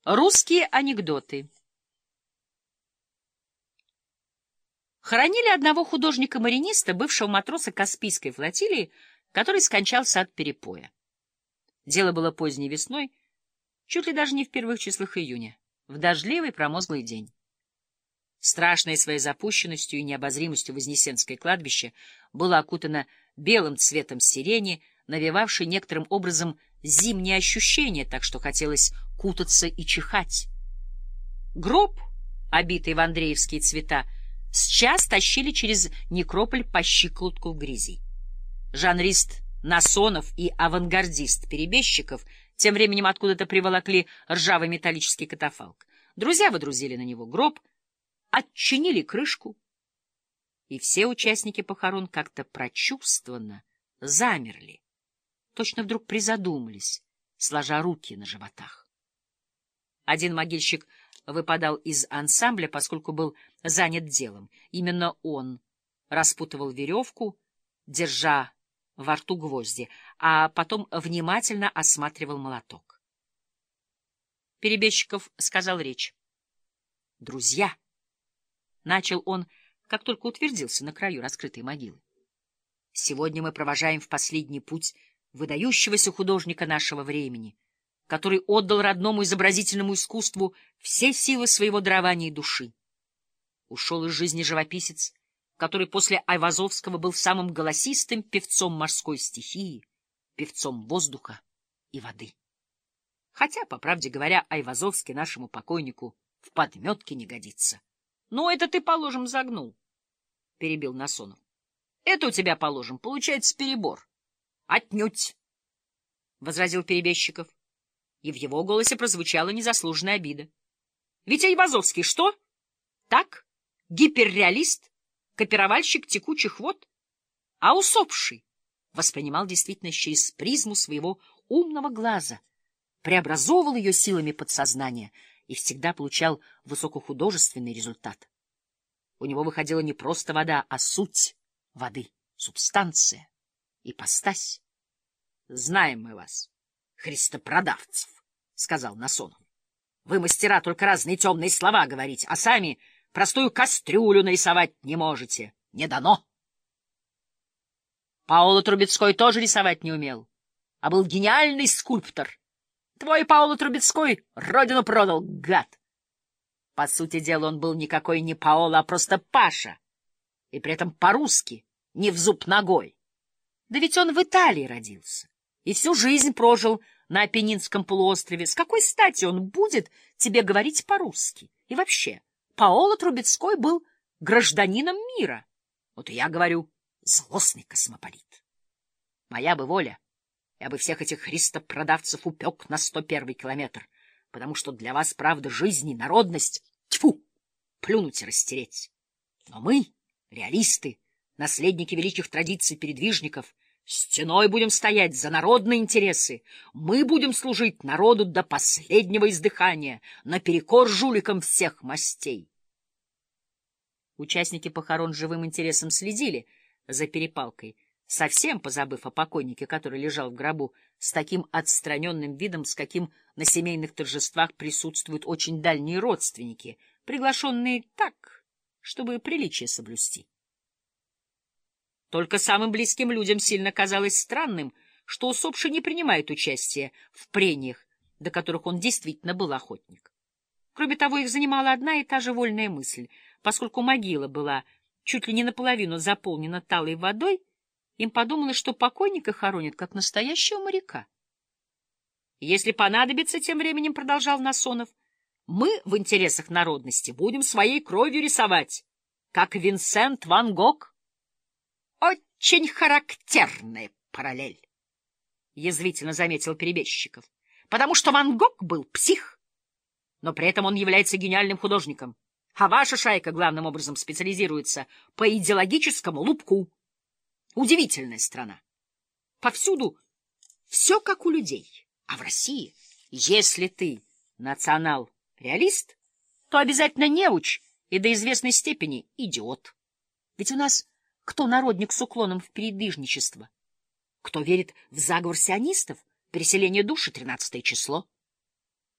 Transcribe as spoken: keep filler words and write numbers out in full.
Русские анекдоты. Хоронили одного художника-мариниста, бывшего матроса Каспийской флотилии, который скончался от перепоя. Дело было поздней весной, чуть ли даже не в первых числах июня, в дождливый промозглый день. Страшное своей запущенностью и необозримостью Вознесенское кладбище было окутано белым цветом сирени, навевавшей некоторым образом зимние ощущения, так что хотелось кутаться и чихать. Гроб, обитый в андреевские цвета, сейчас тащили через некрополь по щиколотку в грязи. Жанрист Насонов и авангардист Перебежчиков тем временем откуда-то приволокли ржавый металлический катафалк. Друзья водрузили на него гроб, отчинили крышку, и все участники похорон как-то прочувствованно замерли, точно вдруг призадумались, сложа руки на животах. Один могильщик выпадал из ансамбля, поскольку был занят делом. Именно он распутывал веревку, держа во рту гвозди, а потом внимательно осматривал молоток. Перебежчиков сказал речь. «Друзья!» — начал он, как только утвердился на краю раскрытой могилы. «Сегодня мы провожаем в последний путь выдающегося художника нашего времени, который отдал родному изобразительному искусству все силы своего дарования и души. Ушел из жизни живописец, который после Айвазовского был самым голосистым певцом морской стихии, певцом воздуха и воды. Хотя, по правде говоря, Айвазовский нашему покойнику в подметке не годится. — Ну, это ты, положим, загнул, — перебил Насонов. — Это у тебя, положим, получается перебор. — Отнюдь, — возразил Перебежчиков. И в его голосе прозвучала незаслуженная обида. Ведь Айвазовский что? Так? Гиперреалист? Копировальщик текучих вод? А усопший воспринимал действительность через призму своего умного глаза, преобразовывал ее силами подсознания и всегда получал высокохудожественный результат. У него выходила не просто вода, а суть воды, субстанция, ипостась. Знаем мы вас, христопродавцев, — сказал Насонов. Вы мастера только разные темные слова говорить, а сами простую кастрюлю нарисовать не можете. Не дано. Паоло Трубецкой тоже рисовать не умел, а был гениальный скульптор. Твой Паоло Трубецкой родину продал, гад. По сути дела, он был никакой не Паоло, а просто Паша, и при этом по-русски, не в зуб ногой. Да ведь он в Италии родился и всю жизнь прожил на Апеннинском полуострове. С какой стати он будет тебе говорить по-русски? И вообще, Паоло Трубецкой был гражданином мира. Вот и я говорю, злостный космополит. Моя бы воля, я бы всех этих христопродавцев упек на сто первый километр, потому что для вас правда жизни, народность, тьфу, плюнуть и растереть. Но мы, реалисты, наследники великих традиций передвижников, стеной будем стоять за народные интересы. Мы будем служить народу до последнего издыхания, наперекор жуликам всех мастей. Участники похорон живым интересом следили за перепалкой, совсем позабыв о покойнике, который лежал в гробу, с таким отстраненным видом, с каким на семейных торжествах присутствуют очень дальние родственники, приглашенные так, чтобы приличие соблюсти. Только самым близким людям сильно казалось странным, что усопший не принимает участия в прениях, до которых он действительно был охотник. Кроме того, их занимала одна и та же вольная мысль. Поскольку могила была чуть ли не наполовину заполнена талой водой, им подумалось, что покойника хоронят как настоящего моряка. Если понадобится, тем временем продолжал Насонов, мы в интересах народности будем своей кровью рисовать, как Винсент ван Гог. Очень характерная параллель, — язвительно заметил Перебежчиков, — потому что Ван Гог был псих, но при этом он является гениальным художником, а ваша шайка главным образом специализируется по идеологическому лупку. Удивительная страна. Повсюду все как у людей, а в России, если ты национал-реалист, то обязательно неуч и до известной степени идиот. Ведь у нас кто народник с уклоном в передвижничество? Кто верит в заговор сионистов, переселение души, тринадцатое число?